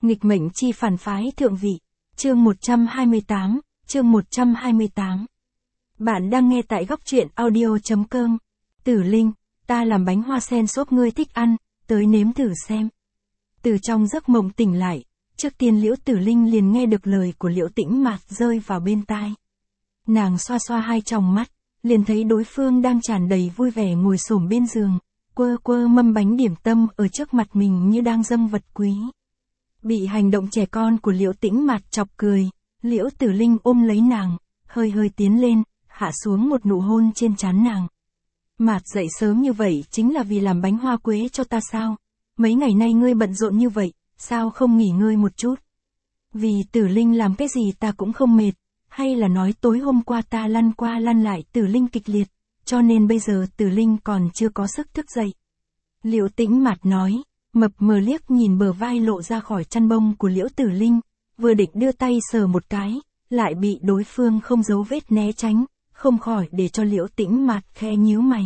Nghịch mệnh chi phản phái thượng vị. Chương 128, chương 128. Bạn đang nghe tại góc truyện audio.com. Tử Linh, ta làm bánh hoa sen xốp ngươi thích ăn, tới nếm thử xem. Từ trong giấc mộng tỉnh lại, trước tiên Liễu Tử Linh liền nghe được lời của Liễu Tĩnh Mạt rơi vào bên tai. Nàng xoa xoa hai tròng mắt, liền thấy đối phương đang tràn đầy vui vẻ ngồi xổm bên giường, quơ quơ mâm bánh điểm tâm ở trước mặt mình như đang dâng vật quý. Bị hành động trẻ con của Liễu Tĩnh Mạt chọc cười, Liễu Tử Linh ôm lấy nàng, hơi hơi tiến lên, hạ xuống một nụ hôn trên trán nàng. Mạt dậy sớm như vậy chính là vì làm bánh hoa quế cho ta sao? Mấy ngày nay ngươi bận rộn như vậy, sao không nghỉ ngơi một chút? Vì Tử Linh làm cái gì ta cũng không mệt, hay là nói tối hôm qua ta lăn qua lăn lại Tử Linh kịch liệt, cho nên bây giờ Tử Linh còn chưa có sức thức dậy. Liễu Tĩnh Mạt nói, mập mờ liếc nhìn bờ vai lộ ra khỏi chăn bông của Liễu Tử Linh, vừa định đưa tay sờ một cái, lại bị đối phương không giấu vết né tránh, không khỏi để cho Liễu Tĩnh Mạt khẽ nhíu mày.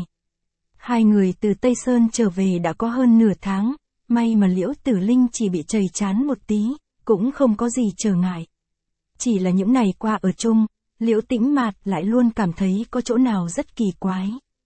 Hai người từ Tây Sơn trở về đã có hơn nửa tháng, may mà Liễu Tử Linh chỉ bị trầy chán một tí, cũng không có gì trở ngại. Chỉ là những ngày qua ở chung, Liễu Tĩnh Mạt lại luôn cảm thấy có chỗ nào rất kỳ quái.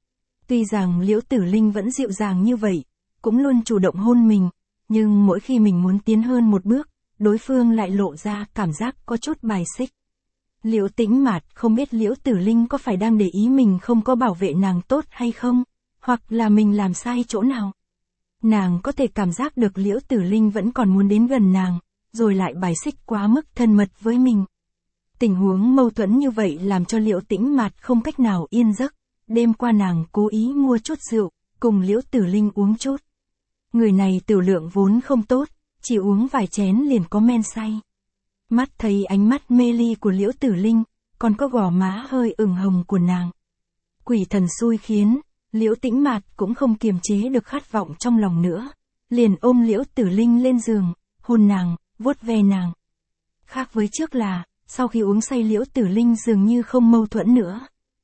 Tuy rằng Liễu Tử Linh vẫn dịu dàng như vậy, cũng luôn chủ động hôn mình, nhưng mỗi khi mình muốn tiến hơn một bước, đối phương lại lộ ra cảm giác có chút bài xích. Liễu Tĩnh Mạt không biết Liễu Tử Linh có phải đang để ý mình không có bảo vệ nàng tốt hay không, hoặc là mình làm sai chỗ nào. Nàng có thể cảm giác được Liễu Tử Linh vẫn còn muốn đến gần nàng, rồi lại bài xích quá mức thân mật với mình. Tình huống mâu thuẫn như vậy làm cho Liễu Tĩnh Mạt không cách nào yên giấc. Đêm qua nàng cố ý mua chút rượu, cùng Liễu Tử Linh uống chút. Người này tiểu lượng vốn không tốt, chỉ uống vài chén liền có men say. Mắt thấy ánh mắt mê ly của Liễu Tử Linh, còn có gò má hơi ửng hồng của nàng. Quỷ thần xui khiến, Liễu Tĩnh Mạt cũng không kiềm chế được khát vọng trong lòng nữa, liền ôm Liễu Tử Linh lên giường, hôn nàng, vuốt ve nàng. Khác với trước là, sau khi uống say Liễu Tử Linh dường như không mâu thuẫn nữa.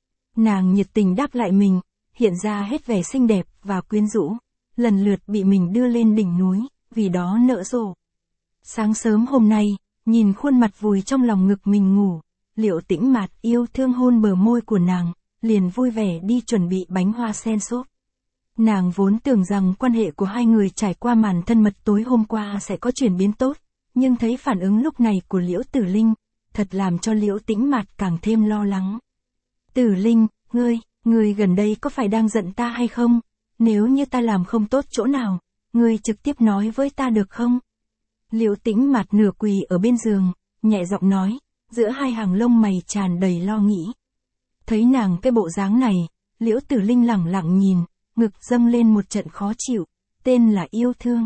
Nàng nhiệt tình đáp lại mình, hiện ra hết vẻ xinh đẹp và quyến rũ, lần lượt bị mình đưa lên đỉnh núi, vì đó nở rộ. Sáng sớm hôm nay, nhìn khuôn mặt vùi trong lòng ngực mình ngủ, Liễu Tĩnh Mạt yêu thương hôn bờ môi của nàng, liền vui vẻ đi chuẩn bị bánh hoa sen xốp. Nàng vốn tưởng rằng quan hệ của hai người trải qua màn thân mật tối hôm qua sẽ có chuyển biến tốt, nhưng thấy phản ứng lúc này của Liễu Tử Linh, thật làm cho Liễu Tĩnh Mạt càng thêm lo lắng. Tử Linh, ngươi gần đây có phải đang giận ta hay không? Nếu như ta làm không tốt chỗ nào, ngươi trực tiếp nói với ta được không? Liễu Tĩnh Mạt nửa quỳ ở bên giường, nhẹ giọng nói, giữa hai hàng lông mày tràn đầy lo nghĩ. Thấy nàng cái bộ dáng này, Liễu Tử Linh lẳng lặng nhìn, ngực dâng lên một trận khó chịu, tên là yêu thương.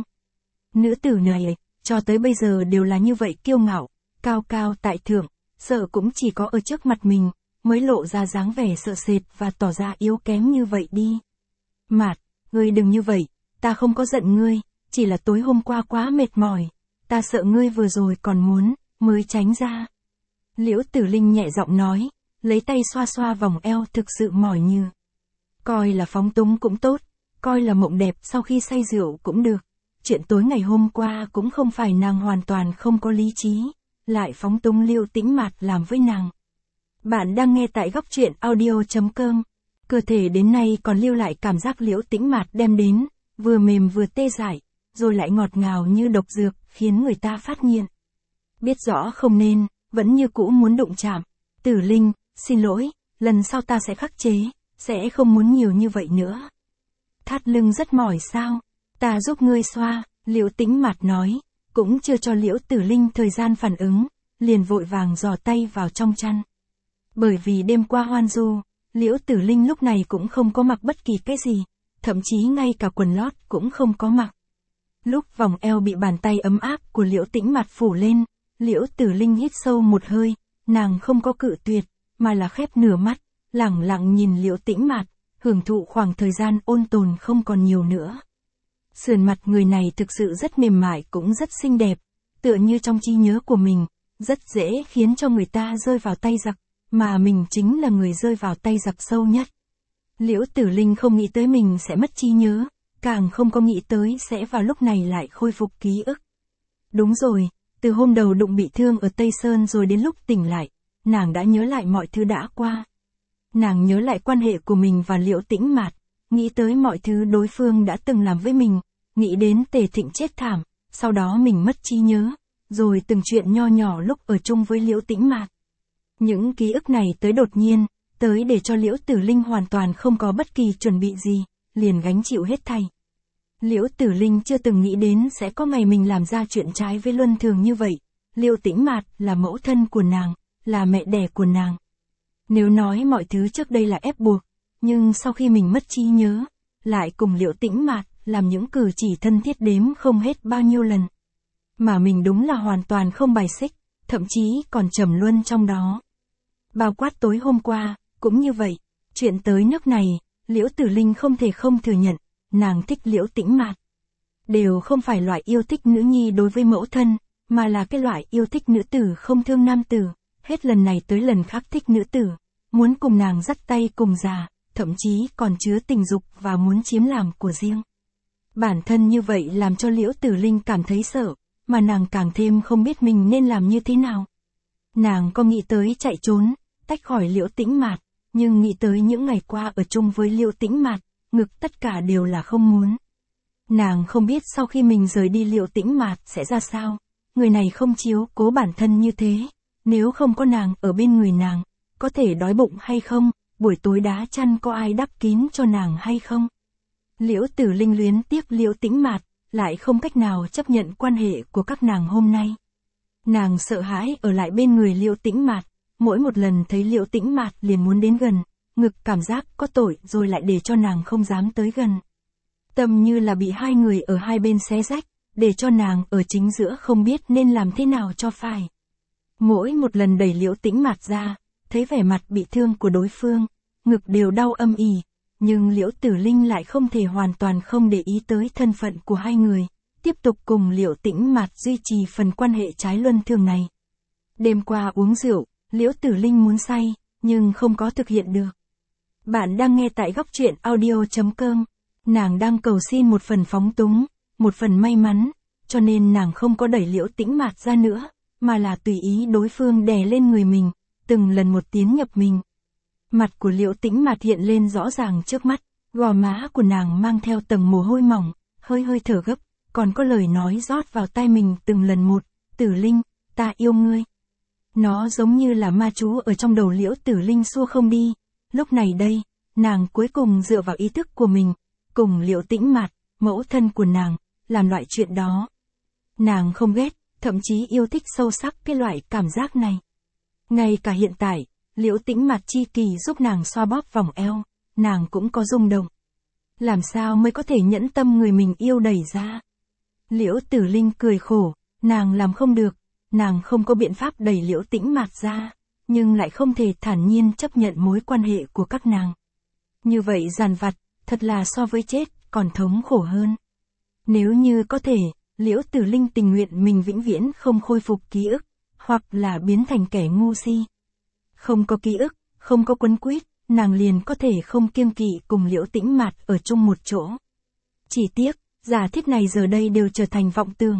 Nữ tử này, cho tới bây giờ đều là như vậy kiêu ngạo, cao cao tại thượng, sợ cũng chỉ có ở trước mặt mình, mới lộ ra dáng vẻ sợ sệt và tỏ ra yếu kém như vậy đi. Mạt, ngươi đừng như vậy, ta không có giận ngươi, chỉ là tối hôm qua quá mệt mỏi, ta sợ ngươi vừa rồi còn muốn, mới tránh ra. Liễu Tử Linh nhẹ giọng nói, lấy tay xoa xoa vòng eo thực sự mỏi như. Coi là phóng túng cũng tốt, coi là mộng đẹp sau khi say rượu cũng được. Chuyện tối ngày hôm qua cũng không phải nàng hoàn toàn không có lý trí, lại phóng túng Liễu Tĩnh Mạt làm với nàng. Bạn đang nghe tại góc truyện audio.com. Cơ thể đến nay còn lưu lại cảm giác Liễu Tĩnh Mạt đem đến, vừa mềm vừa tê dại, rồi lại ngọt ngào như độc dược, khiến người ta phát nghiện. Biết rõ không nên, vẫn như cũ muốn đụng chạm. Tử Linh, xin lỗi, lần sau ta sẽ khắc chế, sẽ không muốn nhiều như vậy nữa. Thắt lưng rất mỏi sao? Ta giúp ngươi xoa, Liễu Tĩnh Mạt nói, cũng chưa cho Liễu Tử Linh thời gian phản ứng, liền vội vàng giò tay vào trong chăn. Bởi vì đêm qua hoan du, Liễu Tử Linh lúc này cũng không có mặc bất kỳ cái gì, thậm chí ngay cả quần lót cũng không có mặc. Lúc vòng eo bị bàn tay ấm áp của Liễu Tĩnh Mạt phủ lên, Liễu Tử Linh hít sâu một hơi, nàng không có cự tuyệt, mà là khép nửa mắt, lẳng lặng nhìn Liễu Tĩnh Mạt, hưởng thụ khoảng thời gian ôn tồn không còn nhiều nữa. Sườn mặt người này thực sự rất mềm mại cũng rất xinh đẹp, tựa như trong trí nhớ của mình, rất dễ khiến cho người ta rơi vào tay giặc, mà mình chính là người rơi vào tay giặc sâu nhất. Liễu Tử Linh không nghĩ tới mình sẽ mất trí nhớ, càng không có nghĩ tới sẽ vào lúc này lại khôi phục ký ức. Đúng rồi, từ hôm đầu đụng bị thương ở Tây Sơn rồi đến lúc tỉnh lại, nàng đã nhớ lại mọi thứ đã qua. Nàng nhớ lại quan hệ của mình và Liễu Tĩnh Mạt, nghĩ tới mọi thứ đối phương đã từng làm với mình, nghĩ đến Tề Thịnh chết thảm, sau đó mình mất trí nhớ, rồi từng chuyện nho nhỏ lúc ở chung với Liễu Tĩnh Mạt. Những ký ức này tới đột nhiên, tới để cho Liễu Tử Linh hoàn toàn không có bất kỳ chuẩn bị gì, liền gánh chịu hết thảy. Liễu Tử Linh chưa từng nghĩ đến sẽ có ngày mình làm ra chuyện trái với luân thường như vậy. Liễu Tĩnh Mạt là mẫu thân của nàng, là mẹ đẻ của nàng. Nếu nói mọi thứ trước đây là ép buộc, nhưng sau khi mình mất trí nhớ, lại cùng Liễu Tĩnh Mạt làm những cử chỉ thân thiết đếm không hết bao nhiêu lần. Mà mình đúng là hoàn toàn không bài xích, thậm chí còn trầm luân trong đó. Bao quát tối hôm qua, cũng như vậy, chuyện tới nước này, Liễu Tử Linh không thể không thừa nhận, nàng thích Liễu Tĩnh Mạt. Đều không phải loại yêu thích nữ nhi đối với mẫu thân, mà là cái loại yêu thích nữ tử không thương nam tử, hết lần này tới lần khác thích nữ tử, muốn cùng nàng dắt tay cùng già, thậm chí còn chứa tình dục và muốn chiếm làm của riêng. Bản thân như vậy làm cho Liễu Tử Linh cảm thấy sợ, mà nàng càng thêm không biết mình nên làm như thế nào. Nàng có nghĩ tới chạy trốn, tách khỏi Liễu Tĩnh Mạt, nhưng nghĩ tới những ngày qua ở chung với Liễu Tĩnh Mạt, ngực tất cả đều là không muốn. Nàng không biết sau khi mình rời đi Liễu Tĩnh Mạt sẽ ra sao, người này không chiếu cố bản thân như thế, nếu không có nàng ở bên người nàng, có thể đói bụng hay không, buổi tối đá chăn có ai đắp kín cho nàng hay không. Liễu Tử Linh luyến tiếc Liễu Tĩnh Mạt, lại không cách nào chấp nhận quan hệ của các nàng hôm nay. Nàng sợ hãi ở lại bên người Liễu Tĩnh Mạt, mỗi một lần thấy Liễu Tĩnh Mạt liền muốn đến gần, ngực cảm giác có tội rồi lại để cho nàng không dám tới gần. Tâm như là bị hai người ở hai bên xé rách, để cho nàng ở chính giữa không biết nên làm thế nào cho phải. Mỗi một lần đẩy Liễu Tĩnh Mạt ra, thấy vẻ mặt bị thương của đối phương, ngực đều đau âm ỉ, nhưng Liễu Tử Linh lại không thể hoàn toàn không để ý tới thân phận của hai người, tiếp tục cùng Liễu Tĩnh Mạt duy trì phần quan hệ trái luân thường này. Đêm qua uống rượu, Liễu Tử Linh muốn say, nhưng không có thực hiện được. Bạn đang nghe tại góc truyện audio.com. Nàng đang cầu xin một phần phóng túng, một phần may mắn, cho nên nàng không có đẩy Liễu Tĩnh Mạt ra nữa, mà là tùy ý đối phương đè lên người mình, từng lần một tiến nhập mình. Mặt của Liễu Tĩnh Mạt hiện lên rõ ràng trước mắt, gò má của nàng mang theo tầng mồ hôi mỏng, hơi hơi thở gấp, còn có lời nói rót vào tai mình từng lần một, Tử Linh, ta yêu ngươi. Nó giống như là ma chú ở trong đầu Liễu Tử Linh xua không đi, lúc này đây, nàng cuối cùng dựa vào ý thức của mình, cùng Liễu Tĩnh Mạt, mẫu thân của nàng, làm loại chuyện đó. Nàng không ghét, thậm chí yêu thích sâu sắc cái loại cảm giác này. Ngay cả hiện tại, Liễu Tĩnh Mạt chi kỳ giúp nàng xoa bóp vòng eo, nàng cũng có rung động. Làm sao mới có thể nhẫn tâm người mình yêu đẩy ra? Liễu Tử Linh cười khổ, nàng làm không được, nàng không có biện pháp đẩy Liễu Tĩnh Mạt ra, nhưng lại không thể thản nhiên chấp nhận mối quan hệ của các nàng. Như vậy dằn vặt, thật là so với chết, còn thống khổ hơn. Nếu như có thể, Liễu Tử Linh tình nguyện mình vĩnh viễn không khôi phục ký ức, hoặc là biến thành kẻ ngu si. Không có ký ức, không có quấn quýt, nàng liền có thể không kiêng kỵ cùng Liễu Tĩnh Mạt ở chung một chỗ. Chỉ tiếc, giả thiết này giờ đây đều trở thành vọng tưởng.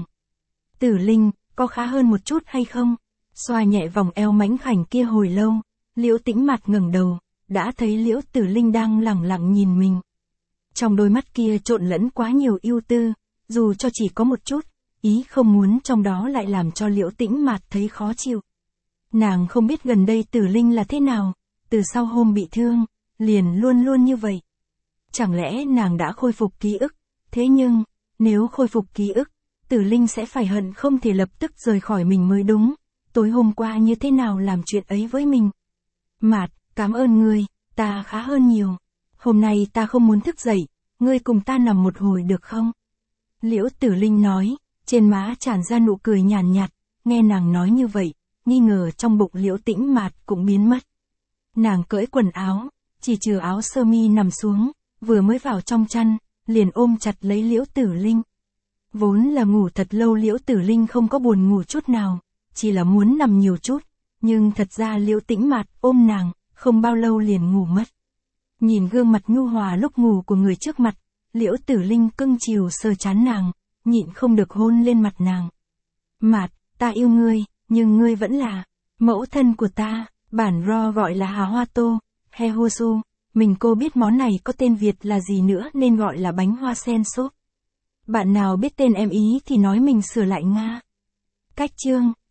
Tử Linh, có khá hơn một chút hay không? Xoa nhẹ vòng eo mảnh khảnh kia hồi lâu, Liễu Tĩnh Mạt ngẩng đầu, đã thấy Liễu Tử Linh đang lẳng lặng nhìn mình. Trong đôi mắt kia trộn lẫn quá nhiều ưu tư, dù cho chỉ có một chút, ý không muốn trong đó lại làm cho Liễu Tĩnh Mạt thấy khó chịu. Nàng không biết gần đây Tử Linh là thế nào, từ sau hôm bị thương, liền luôn luôn như vậy. Chẳng lẽ nàng đã khôi phục ký ức, thế nhưng, nếu khôi phục ký ức, Tử Linh sẽ phải hận không thể lập tức rời khỏi mình mới đúng, tối hôm qua như thế nào làm chuyện ấy với mình. Mạt, cảm ơn ngươi, ta khá hơn nhiều. Hôm nay ta không muốn thức dậy, ngươi cùng ta nằm một hồi được không? Liễu Tử Linh nói, trên má tràn ra nụ cười nhàn nhạt, nghe nàng nói như vậy, nghi ngờ trong bụng Liễu Tĩnh Mạt cũng biến mất. Nàng cởi quần áo, chỉ trừ áo sơ mi nằm xuống, vừa mới vào trong chăn, liền ôm chặt lấy Liễu Tử Linh. Vốn là ngủ thật lâu Liễu Tử Linh không có buồn ngủ chút nào, chỉ là muốn nằm nhiều chút, nhưng thật ra Liễu Tĩnh Mạt ôm nàng, không bao lâu liền ngủ mất. Nhìn gương mặt nhu hòa lúc ngủ của người trước mặt, Liễu Tử Linh cưng chiều sờ trán nàng, nhịn không được hôn lên mặt nàng. Mạt, ta yêu ngươi, nhưng ngươi vẫn là mẫu thân của ta. Bản Ro gọi là Hà Hoa Tô, Hehosu. Mình cô biết món này có tên Việt là gì nữa nên gọi là bánh hoa sen xốp. Bạn nào biết tên em ý thì nói mình sửa lại Nga. Cách chương